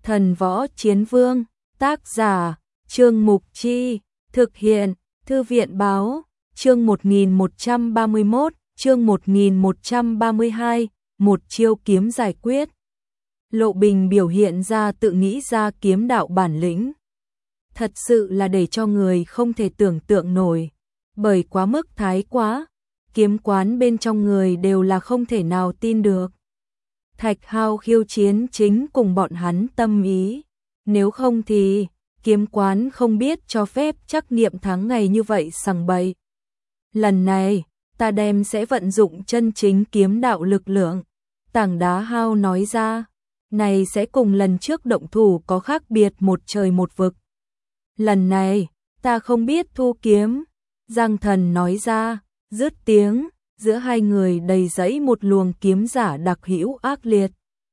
Thần Võ Chiến Vương, tác giả, Trương Mục Chi, thực hiện, Thư viện Báo, chương 1131, chương 1132, một chiêu kiếm giải quyết. Lộ Bình biểu hiện ra tự nghĩ ra kiếm đạo bản lĩnh. Thật sự là để cho người không thể tưởng tượng nổi, bởi quá mức thái quá, kiếm quán bên trong người đều là không thể nào tin được. Thạch Hao khiêu chiến chính cùng bọn hắn tâm ý, nếu không thì kiếm quán không biết cho phép trắc nghiệm tháng ngày như vậy sằng bậy. Lần này, ta đem sẽ vận dụng chân chính kiếm đạo lực lượng. Tảng Đá Hao nói ra, này sẽ cùng lần trước động thủ có khác biệt một trời một vực. Lần này, ta không biết thu kiếm. Giang Thần nói ra, dứt tiếng, giữa hai người đầy dẫy một luồng kiếm giả đặc hữu ác liệt.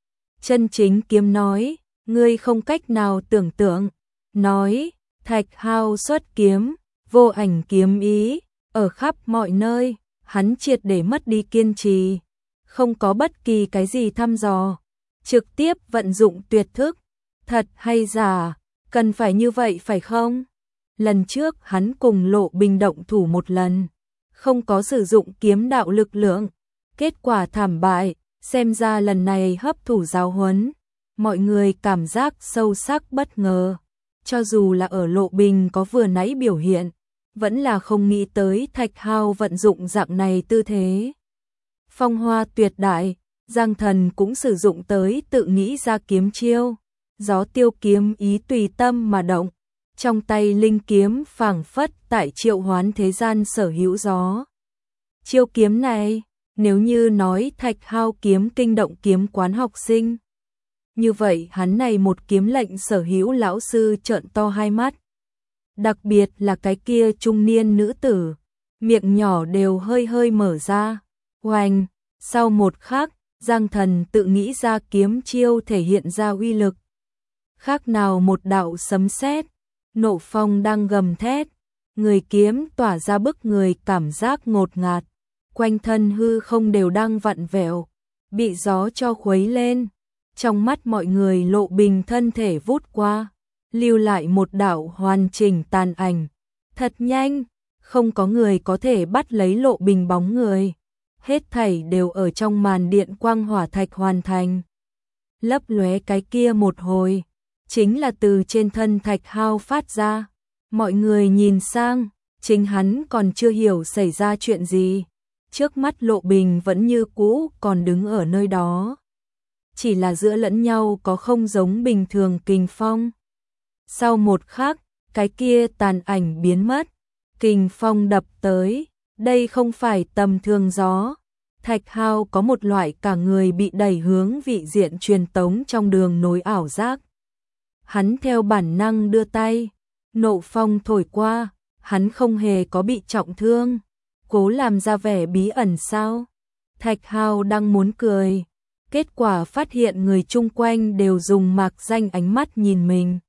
Chân chính kiếm nói, ngươi không cách nào tưởng tượng. Nói, Thạch Hao xuất kiếm, vô ảnh kiếm ý, ở khắp mọi nơi, hắn triệt để mất đi kiên trì. Không có bất kỳ cái gì thăm dò, trực tiếp vận dụng tuyệt thức. Thật hay giả, cần phải như vậy phải không? Lần trước hắn cùng Lộ Bình động thủ một lần, không có sử dụng kiếm đạo lực lượng, kết quả thảm bại, xem ra lần này hấp thụ giáo huấn, mọi người cảm giác sâu sắc bất ngờ. Cho dù là ở Lộ Bình có vừa nãy biểu hiện, vẫn là không nghĩ tới Thạch Hao vận dụng dạng này tư thế. Phong hoa tuyệt đại, Giang Thần cũng sử dụng tới tự nghĩ ra kiếm chiêu, gió tiêu kiếm ý tùy tâm mà động, trong tay linh kiếm phảng phất tại triệu hoán thế gian sở hữu gió. Chiêu kiếm này, nếu như nói Thạch Hao kiếm kinh động kiếm quán học sinh, như vậy hắn này một kiếm lệnh sở hữu lão sư trợn to hai mắt. Đặc biệt là cái kia trung niên nữ tử, miệng nhỏ đều hơi hơi mở ra. Oanh, sau một khắc, Giang Thần tự nghĩ ra kiếm chiêu thể hiện ra uy lực. Khác nào một đạo sấm sét, nộ phong đang gầm thét, người kiếm tỏa ra bức người cảm giác ngột ngạt, quanh thân hư không đều đang vặn vẹo, bị gió cho khuấy lên. Trong mắt mọi người Lộ Bình thân thể vút qua, lưu lại một đạo hoàn chỉnh tàn ảnh. Thật nhanh, không có người có thể bắt lấy Lộ Bình bóng người. Hết thảy đều ở trong màn điện quang hỏa thạch hoàn thành. Lấp lóe cái kia một hồi, chính là từ trên thân Thạch Hao phát ra. Mọi người nhìn sang, chính hắn còn chưa hiểu xảy ra chuyện gì. Trước mắt Lộ Bình vẫn như cũ còn đứng ở nơi đó. Chỉ là giữa lẫn nhau có không giống bình thường kình phong. Sau một khắc, cái kia tàn ảnh biến mất, kình phong đập tới, đây không phải tầm thường gió. Thạch Hao có một loại cả người bị đẩy hướng vị diện truyền tống trong đường nối ảo giác. Hắn theo bản năng đưa tay, nộ phong thổi qua, hắn không hề có bị trọng thương, cố làm ra vẻ bí ẩn sao. Thạch Hao đang muốn cười, kết quả phát hiện người chung quanh đều dùng mạc danh ánh mắt nhìn mình.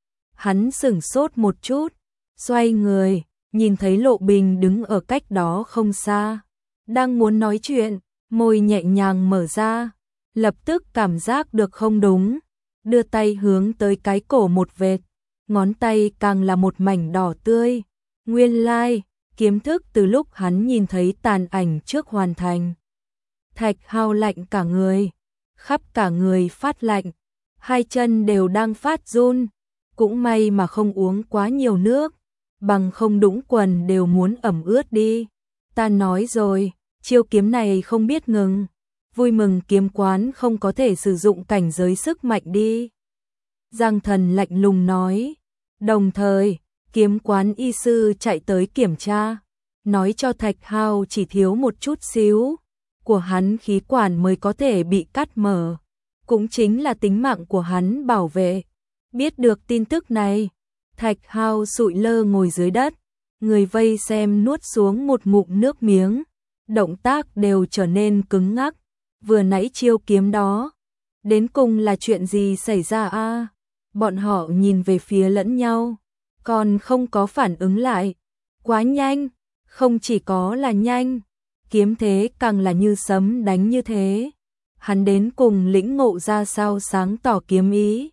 Hắn sửng sốt một chút, xoay người, nhìn thấy Lộ Bình đứng ở cách đó không xa, đang muốn nói chuyện, môi nhẹ nhàng mở ra, lập tức cảm giác được không đúng, đưa tay hướng tới cái cổ một vệt, ngón tay càng là một mảnh đỏ tươi. Nguyên lai, kiếm thức từ lúc hắn nhìn thấy tàn ảnh trước hoàn thành. Thạch Hao lạnh cả người, khắp cả người phát lạnh, hai chân đều đang phát run, cũng may mà không uống quá nhiều nước, bằng không đũng quần đều muốn ẩm ướt đi. Ta nói rồi, chiêu kiếm này không biết ngừng, vui mừng kiếm quán không có thể sử dụng cảnh giới sức mạnh đi. Giang Thần lạnh lùng nói, đồng thời, kiếm quán y sư chạy tới kiểm tra, nói cho Thạch Hao chỉ thiếu một chút xíu của hắn khí quản mới có thể bị cắt mở, cũng chính là tính mạng của hắn bảo vệ. Biết được tin tức này, Thạch Hao sụi lơ ngồi dưới đất, người vây xem nuốt xuống một ngụm nước miếng, động tác đều trở nên cứng ngắc. Vừa nãy chiêu kiếm đó, đến cùng là chuyện gì xảy ra a? Bọn họ nhìn về phía lẫn nhau, còn không có phản ứng lại. Quá nhanh, không chỉ có là nhanh, kiếm thế càng là như sấm đánh như thế. Hắn đến cùng lĩnh ngộ ra sao sáng tỏ kiếm ý.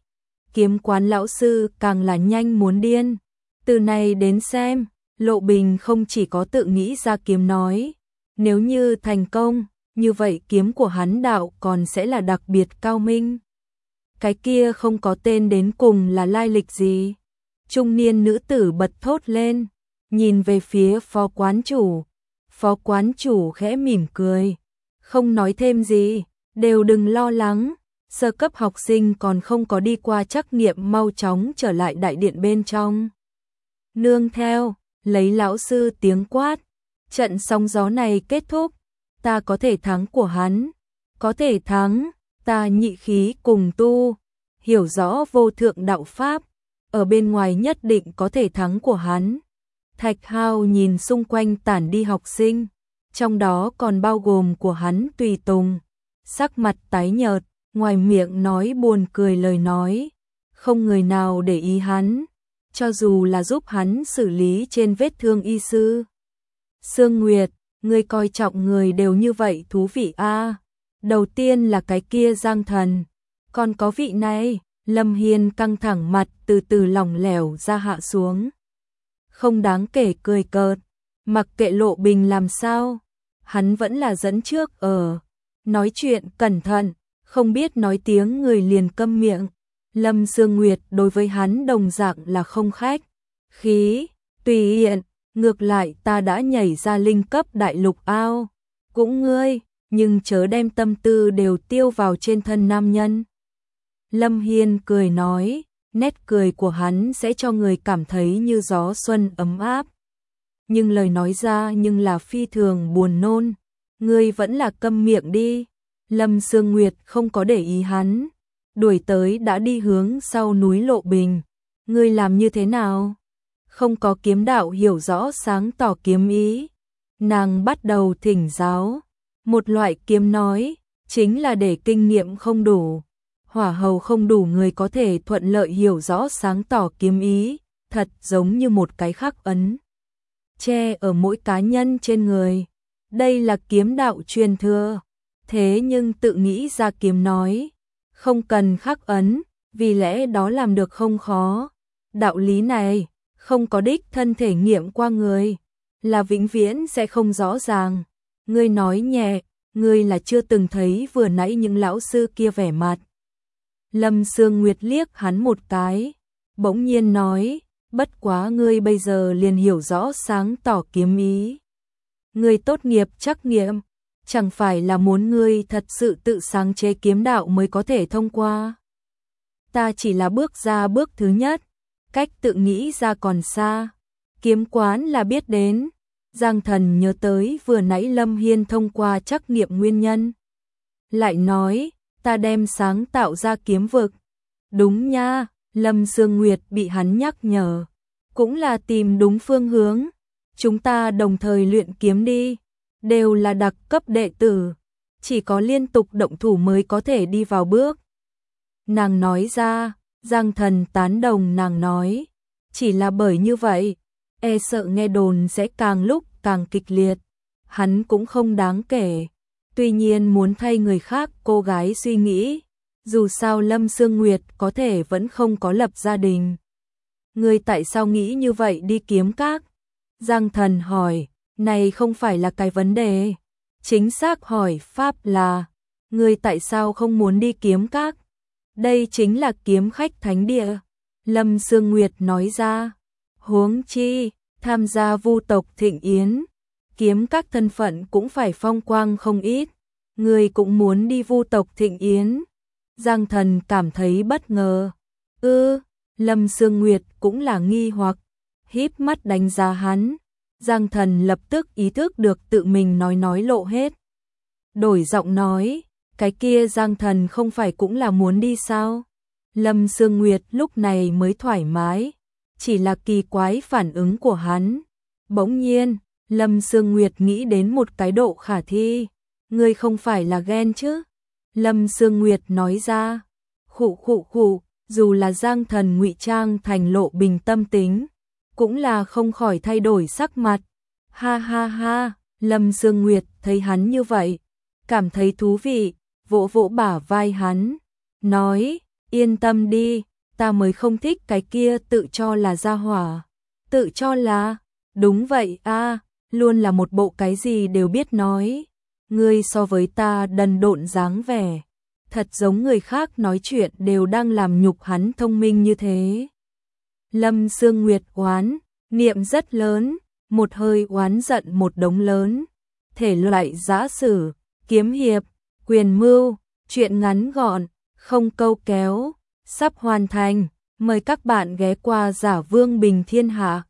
Kiếm quán lão sư càng là nhanh muốn điên. Từ này đến xem, Lộ Bình không chỉ có tự nghĩ ra kiếm nói, nếu như thành công, như vậy kiếm của hắn đạo còn sẽ là đặc biệt cao minh. Cái kia không có tên đến cùng là lai lịch gì? Trung niên nữ tử bật thốt lên, nhìn về phía phó quán chủ. Phó quán chủ khẽ mỉm cười, không nói thêm gì, đều đừng lo lắng. Sơ cấp học sinh còn không có đi qua trắc nghiệm, mau chóng trở lại đại điện bên trong. Nương theo, lấy lão sư tiếng quát, trận sóng gió này kết thúc, ta có thể thắng của hắn, có thể thắng, ta nhị khí cùng tu, hiểu rõ vô thượng đạo pháp, ở bên ngoài nhất định có thể thắng của hắn. Thạch Hao nhìn xung quanh tản đi học sinh, trong đó còn bao gồm của hắn tùy tùng, sắc mặt tái nhợt, ngoài miệng nói buồn cười lời nói, không người nào để ý hắn, cho dù là giúp hắn xử lý trên vết thương y sư. Sương Nguyệt, ngươi coi trọng người đều như vậy thú vị a. Đầu tiên là cái kia Giang Thần, còn có vị này. Lâm Hiên căng thẳng mặt từ từ lỏng lẻo ra hạ xuống. Không đáng kể cười cợt, mặc kệ Lộ Bình làm sao, hắn vẫn là dẫn trước ở. Nói chuyện cẩn thận, không biết nói tiếng người liền câm miệng. Lâm Sương Nguyệt đối với hắn đồng dạng là không khách khí, tùy hiện, ngược lại ta đã nhảy ra linh cấp đại lục ao. Cũng ngươi, nhưng chớ đem tâm tư đều tiêu vào trên thân nam nhân. Lâm Hiên cười nói, nét cười của hắn sẽ cho người cảm thấy như gió xuân ấm áp. Nhưng lời nói ra nhưng là phi thường buồn nôn. Ngươi vẫn là câm miệng đi. Lâm Sương Nguyệt không có để ý hắn, đuổi tới đã đi hướng sau núi Lộ Bình. Ngươi làm như thế nào? Không có kiếm đạo hiểu rõ sáng tỏ kiếm ý. Nàng bắt đầu thỉnh giáo. Một loại kiếm nói, chính là để kinh nghiệm không đủ. Hỏa hầu không đủ người có thể thuận lợi hiểu rõ sáng tỏ kiếm ý, thật giống như một cái khắc ấn che ở mỗi cá nhân trên người. Đây là kiếm đạo truyền thừa, thế nhưng tự nghĩ ra kiếm nói, không cần khắc ấn, vì lẽ đó làm được không khó. Đạo lý này, không có đích thân thể nghiệm qua người, là vĩnh viễn sẽ không rõ ràng. Ngươi nói nhẹ, ngươi là chưa từng thấy vừa nãy những lão sư kia vẻ mặt. Lâm Sương Nguyệt liếc hắn một cái, bỗng nhiên nói, bất quá ngươi bây giờ liền hiểu rõ sáng tỏ kiếm ý. Ngươi tốt nghiệp trắc nghiệm, chẳng phải là muốn ngươi thật sự tự sáng chế kiếm đạo mới có thể thông qua. Ta chỉ là bước ra bước thứ nhất, cách tự nghĩ ra còn xa. Kiếm quán là biết đến. Giang Thần nhớ tới vừa nãy Lâm Hiên thông qua trắc nghiệm nguyên nhân. Lại nói, ta đem sáng tạo ra kiếm vực. Đúng nha, Lâm Sương Nguyệt bị hắn nhắc nhở. Cũng là tìm đúng phương hướng. Chúng ta đồng thời luyện kiếm đi. Đều là đặc cấp đệ tử. Chỉ có liên tục động thủ mới có thể đi vào bước. Nàng nói ra, Giang Thần tán đồng nàng nói. Chỉ là bởi như vậy, e sợ nghe đồn sẽ càng lúc càng kịch liệt. Hắn cũng không đáng kể. Tuy nhiên muốn thay người khác cô gái suy nghĩ. Dù sao Lâm Sương Nguyệt có thể vẫn không có lập gia đình. Ngươi tại sao nghĩ như vậy đi kiếm các? Giang Thần hỏi, này không phải là cái vấn đề. Chính xác hỏi pháp là, ngươi tại sao không muốn đi kiếm các? Đây chính là kiếm khách thánh địa. Lâm Sương Nguyệt nói ra, huống chi, tham gia vu tộc thịnh yến. Kiếm các thân phận cũng phải phong quang không ít. Ngươi cũng muốn đi vu tộc thịnh yến. Giang Thần cảm thấy bất ngờ. Lâm Sương Nguyệt cũng là nghi hoặc, híp mắt đánh giá hắn. Giang Thần lập tức ý thức được tự mình nói lộ hết. Đổi giọng nói, cái kia Giang Thần không phải cũng là muốn đi sao? Lâm Sương Nguyệt lúc này mới thoải mái, chỉ là kỳ quái phản ứng của hắn. Bỗng nhiên, Lâm Sương Nguyệt nghĩ đến một cái độ khả thi. Ngươi không phải là ghen chứ? Lâm Sương Nguyệt nói ra. Khụ, dù là Giang Thần ngụy trang thành Lộ Bình tâm tính, cũng là không khỏi thay đổi sắc mặt. Ha ha ha, Lâm Sương Nguyệt thấy hắn như vậy, cảm thấy thú vị, vỗ vỗ bả vai hắn, nói, yên tâm đi, ta mới không thích cái kia tự cho là gia hỏa. Tự cho là, đúng vậy a, luôn là một bộ cái gì đều biết nói. Ngươi so với ta đần độn dáng vẻ, thật giống người khác nói chuyện đều đang làm nhục hắn thông minh như thế. Lâm Sương Nguyệt oán, niệm rất lớn, một hơi oán giận một đống lớn. Thể loại giã sử, kiếm hiệp, quyền mưu, truyện ngắn gọn, không câu kéo, sắp hoàn thành. Mời các bạn ghé qua Giả Vương Bình Thiên Hạ.